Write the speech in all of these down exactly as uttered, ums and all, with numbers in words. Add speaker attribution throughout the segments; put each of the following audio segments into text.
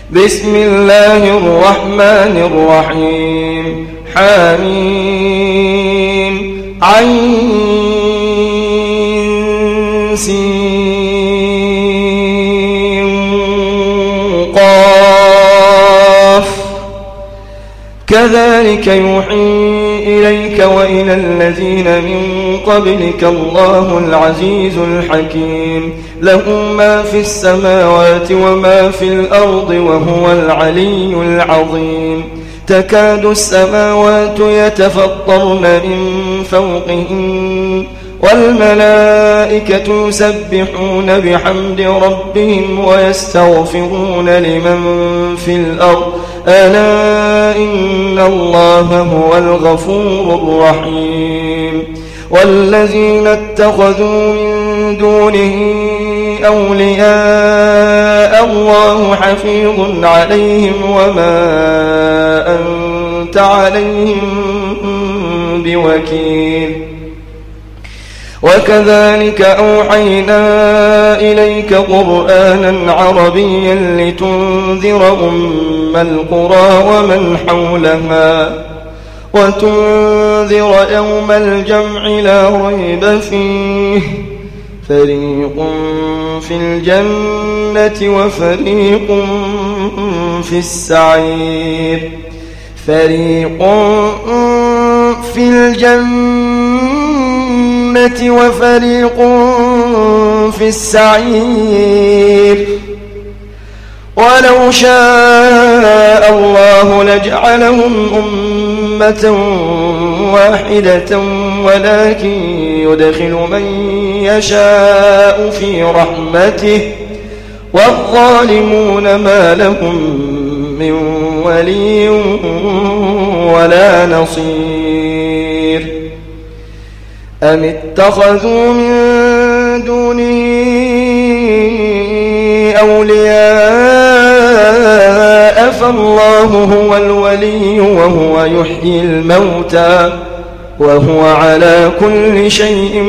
Speaker 1: بسم الله الرحمن الرحيم حميم عين سين قاف كذلك يوحي إليك وإلى الذين من قبلك الله العزيز الحكيم له ما في السماوات وما في الأرض وهو العلي العظيم تكاد السماوات يتفطرن من فوقهن والملائكة يسبحون بحمد ربهم ويستغفرون لمن في الأرض ألا إن الله هو الغفور الرحيم والذين اتخذوا من دونه أولياء الله حفيظ عليهم وما أنت عليهم بوكيل وكذلك أوحينا إليك قرآنا عربيا لتنذر أم القرى ومن حولها وتنذر يوم الجمع لا ريب فيه فريق في الجنة وفريق في السعير فريق في الجنة وفريق في السعير ولو شاء الله لجعلهم أمة واحدة ولكن يدخل من يشاء في رحمته والظالمون ما لهم من ولي ولا نصير أم اتخذوا من دونه أولياء فالله هو الولي وهو يحيي الموتى وهو على كل شيء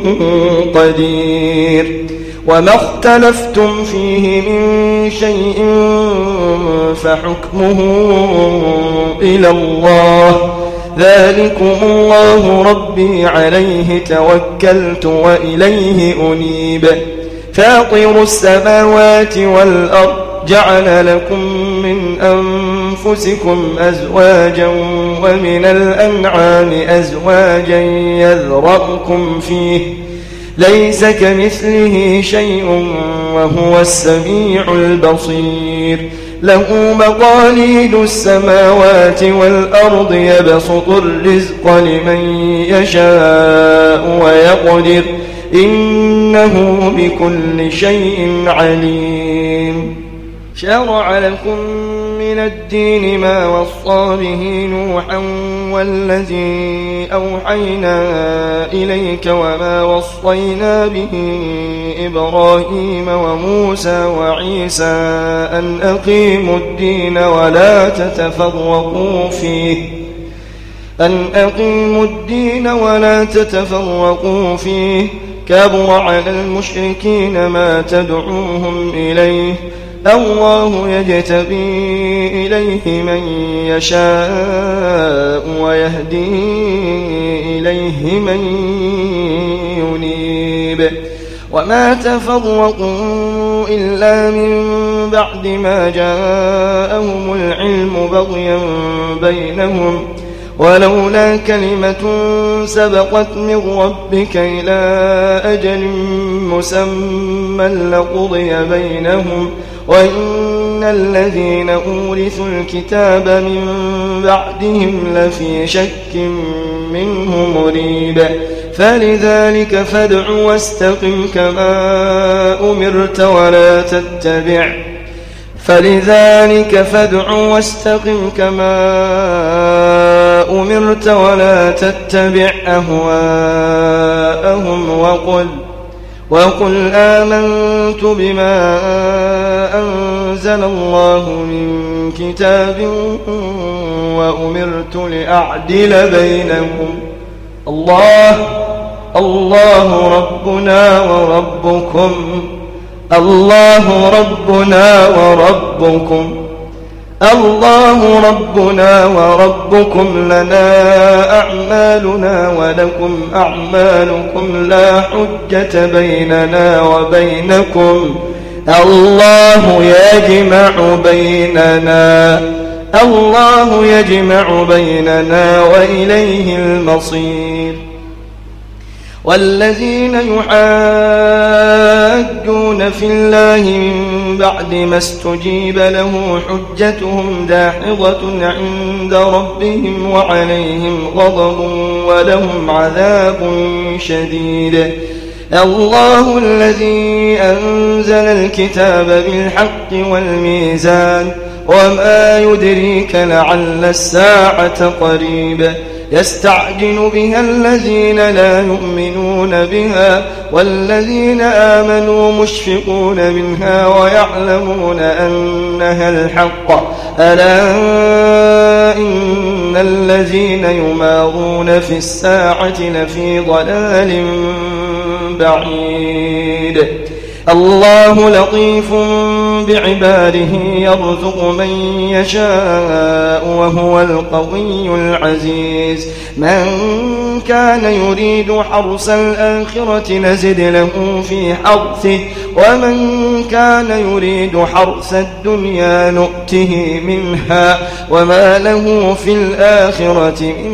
Speaker 1: قدير وما اختلفتم فيه من شيء فحكمه إلى الله ذلكم الله ربي عليه توكلت وإليه أنيب فاطر السماوات والأرض جعل لكم من أنفسكم أزواجا ومن الأنعام أزواجا يذرأكم فيه ليس كمثله شيء وهو السميع البصير له مقاليد السماوات والأرض يبسط الرزق لمن يشاء ويقدر إنه بكل شيء عليم شرع لكم من الدين ما وصى به نوحا والذي أوحينا إليك وما وصينا به إبراهيم وموسى وعيسى أن أقيموا الدين ولا تتفرقوا فيه أن أقيموا الدين ولا تتفرقوا فيه كبر على المشركين ما تدعوهم إليه الله يجتبي إليه من يشاء ويهدي إليه من ينيب وما تفرقوا إلا من بعد ما جاءهم العلم بغيا بينهم ولولا كلمة سبقت من ربك إلى أجل مسمى لقضي بينهم وإن الذين أورثوا الكتاب من بعدهم لفي شك منه مريب فلذلك فادع واستقم كما أمرت ولا تتبع فلذلك فادع واستقم كما أمرت ولا تتبع أهواءهم وقل وقل آمنت بما أنزل الله من كتاب وأمرت لأعدل بينهم الله الله ربنا وربكم الله ربنا وربكم الله ربنا وربكم لنا أعمالنا ولكم أعمالكم لا حجة بيننا وبينكم الله يجمع بيننا الله يجمع بيننا وإليه المصير والذين يحاجون في الله من بعد ما استجيب له حجتهم داحضة عند ربهم وعليهم غضب ولهم عذاب شديد الله الذي أنزل الكتاب بالحق والميزان وما يدريك لعل الساعة قريب يستعجل بها الذين لا يؤمنون بها والذين آمنوا مشفقون منها ويعلمون أنها الحق ألا إن الذين يمارون في الساعة لفي ضلال بعيد الله لطيف بعباده يرزق من يشاء وهو القوي العزيز من كان يريد حرث الآخرة نزد له في حرثه ومن كان يريد حرث الدنيا نؤته منها وما له في الآخرة من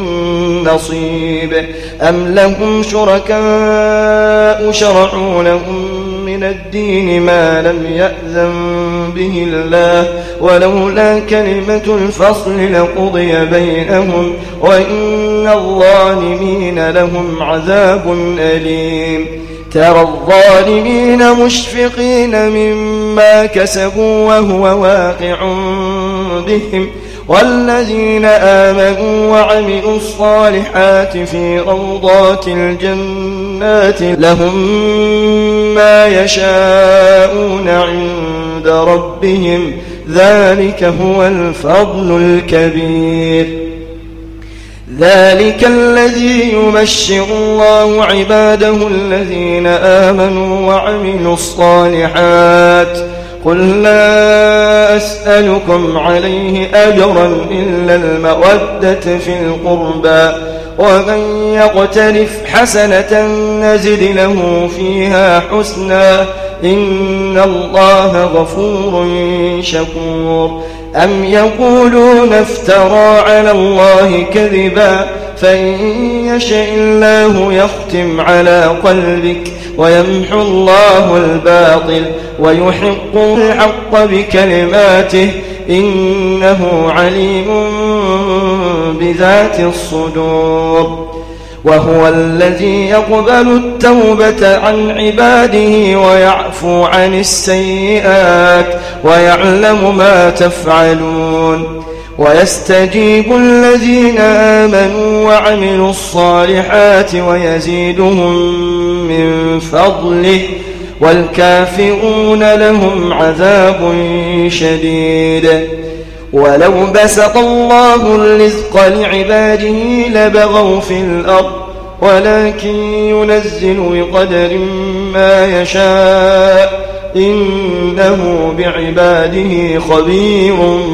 Speaker 1: نصيب أم لهم شركاء شرعوا لهم من الدين ما لم يأذن به الله ولولا كلمة الفصل لقضي بينهم وإن الظالمين لهم عذاب أليم ترى الظالمين مشفقين مما كسبوا وهو واقع بهم والذين آمنوا وعملوا الصالحات في روضات الجنات لهم ما يشاءون عند ربهم ذلك هو الفضل الكبير ذلك الذي يبشر الله عباده الذين آمنوا وعملوا الصالحات قل لا أسألكم عليه أجرا إلا المودة في القربى ومن يقترف حسنة نزد له فيها حسنا إن الله غفور شكور أم يقولون افترى على الله كذبا فإن يشاء الله يختم على قلبك ويمحو الله الباطل ويحق الحق بكلماته إنه عليم بذات الصدور وهو الذي يقبل التوبة عن عباده ويعفو عن السيئات ويعلم ما تفعلون ويستجيب الذين آمنوا وعملوا الصالحات ويزيدهم من فضله والكافرون لهم عذاب شديد ولو بسط الله الرزق لعباده لبغوا في الأرض ولكن ينزل بقدر ما يشاء إنه بعباده خبير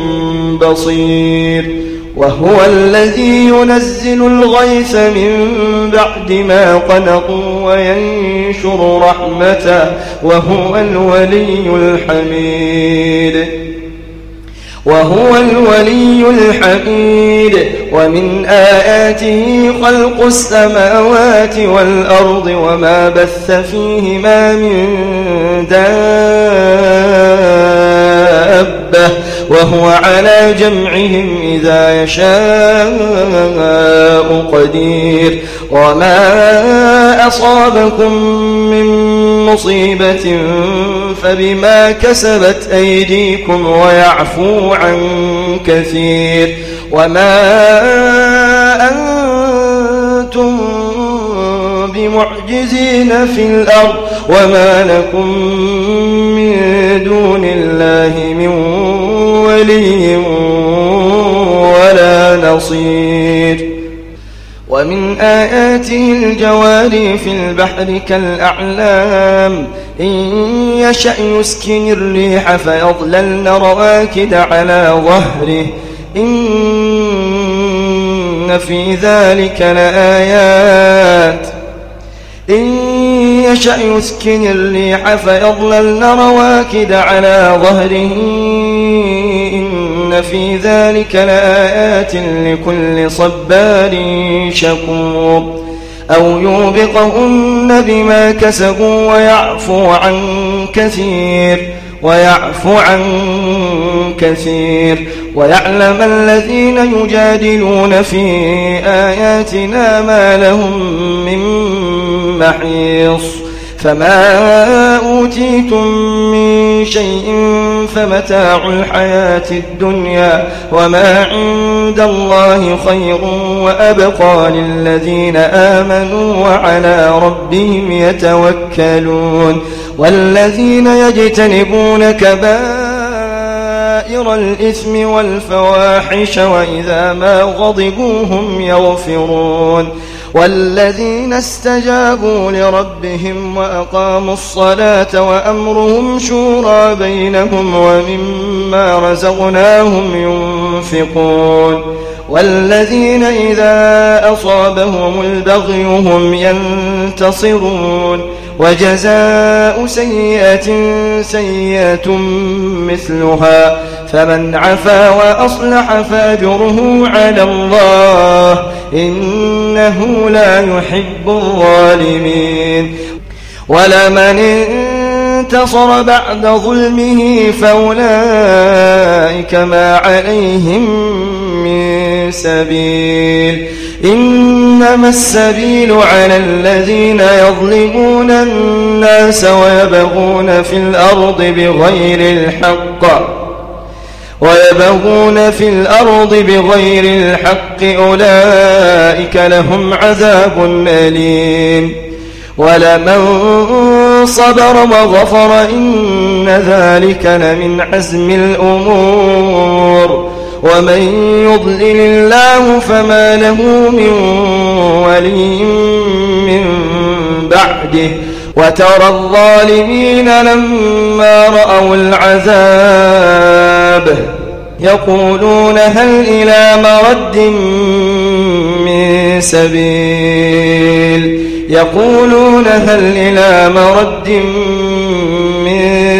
Speaker 1: بصير وهو الذي ينزل الغيث من بعد ما قنطوا وينشر رحمته وهو الولي الحميد وهو الولي الحميد ومن آياته خلق السماوات والأرض وما بث فيهما من دابة وهو على جمعهم إذا يشاء قدير وما أصابكم من مصيبة فبما كسبت أيديكم ويعفو عن كثير وما أنتم بمعجزين في الأرض وما لكم من دون الله من ولي ولا نصير ومن آياته الجواري في البحر كالأعلام إن يشأ يسكن الريح فيظللن رواكد على ظهره إن في ذلك لآيات إن يشأ يسكن الريح فيظللن رواكد على ظهره إن في ذلك لآيات لكل صبار شكور أو يوبقهن بما كسبوا ويعفو عن كثير ويعفو عن كثير ويعلم الذين يجادلون في آياتنا ما لهم من محيص فما أوتيتم من شيء فمتاع الحياة الدنيا وما عند الله خير وأبقى للذين آمنوا وعلى ربهم يتوكلون والذين يجتنبون كبائر الإثم والفواحش وإذا ما غضبوا هم يغفرون والذين استجابوا لربهم وأقاموا الصلاة وأمرهم شورى بينهم ومما رزقناهم ينفقون والذين إذا أصابهم البغي هم ينتصرون وجزاء سيئة سيئة مثلها فمن عفا وأصلح فأجره على الله إنه لا يحب الظالمين ولمن انتصر بعد ظلمه فأولئك ما عليهم من سبيل إنما السبيل على الذين يظلمون الناس ويبغون في الأرض بغير الحق ويبغون في الأرض بغير الحق أولئك لهم عذاب أليم ولمن صبر وغفر إن ذلك لمن عزم الأمور ومن يضلل الله فما له من ولي من بعده وترى الظالمين لما رأوا العذاب يقولون هل إلى مرد من سبيل يقولون هل إلى مرد من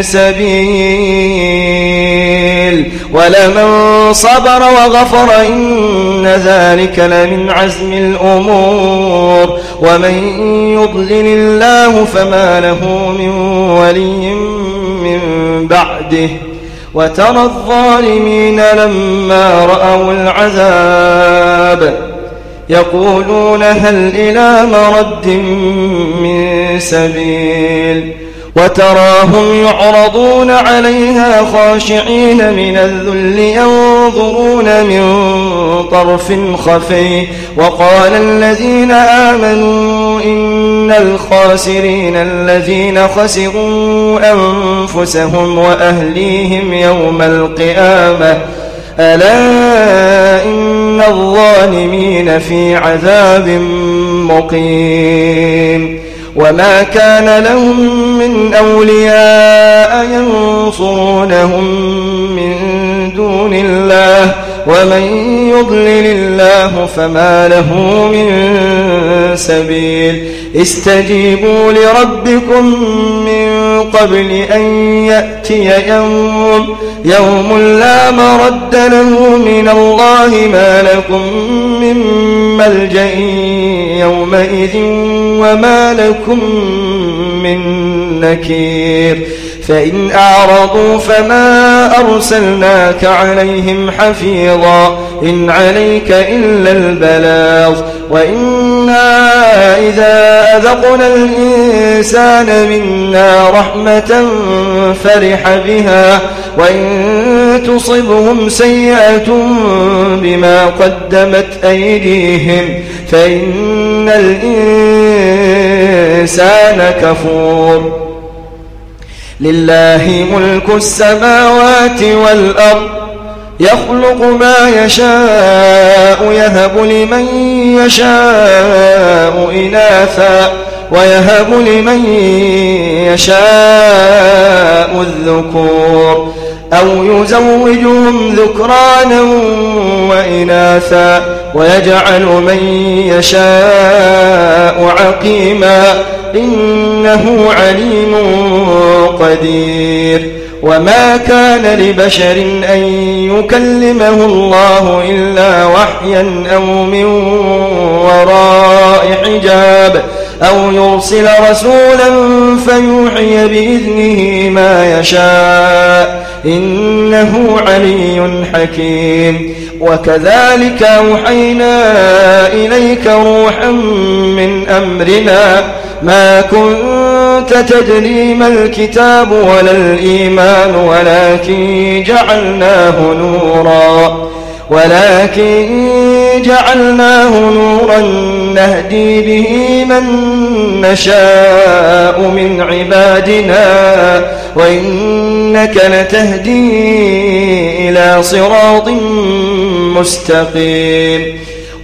Speaker 1: سبيل ولمن صبر وغفر إن ذلك لمن عزم الأمور ومن يضلل الله فما له من ولي من بعده وترى الظالمين لما رأوا العذاب يقولون هل إلى مرد من سبيل وتراهم يعرضون عليها خاشعين من الذل ينظرون من طرف خفي وقال الذين آمنوا إن الخاسرين الذين خسروا أنفسهم وأهليهم يوم القيامة ألا إن الظالمين في عذاب مقيم وما كان لهم من أولياء ينصرونهم من دون الله ومن يضلل الله فما له من سبيل استجيبوا لربكم من قبل أن يأتي يوم يوم لا مرد له من الله ما لكم من ملجأ يومئذ وما لكم من نكير فإن أعرضوا فما أرسلناك عليهم حفيظا إن عليك إلا البلاغ وإنا إذا أذقنا الإنسان منا رحمة فرح بها وإن تصبهم سيئة بما قدمت أيديهم فإن الإنسان كفور لله ملك السماوات والأرض يخلق ما يشاء يهب لمن يشاء إناثا ويهب لمن يشاء الذكور أو يزوجهم ذكرانا وإناثا ويجعل من يشاء عقيما إنه عليم قدير. وما كان لبشر أن يكلمه الله إلا وحيا أو من وراء حجاب أو يرسل رسولا فيوحي بإذنه ما يشاء إنه علي حكيم. وكذلك أوحينا إليك روحا من أمرنا ما كنت تدري ما الكتاب ولا الإيمان ولكن جعلناه نورا ولكن جعلناه نورا نهدي به من نشاء من عبادنا وإنك لتهدي إلى صراط مستقيم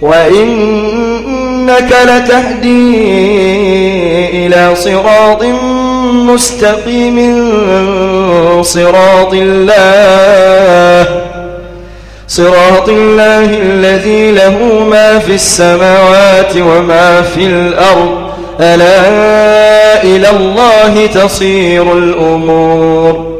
Speaker 1: وإنك لتهدي إلى صراط مستقيم صراط الله صراط الله الذي له ما في السماوات وما في الأرض ألا إلى الله تصير الأمور.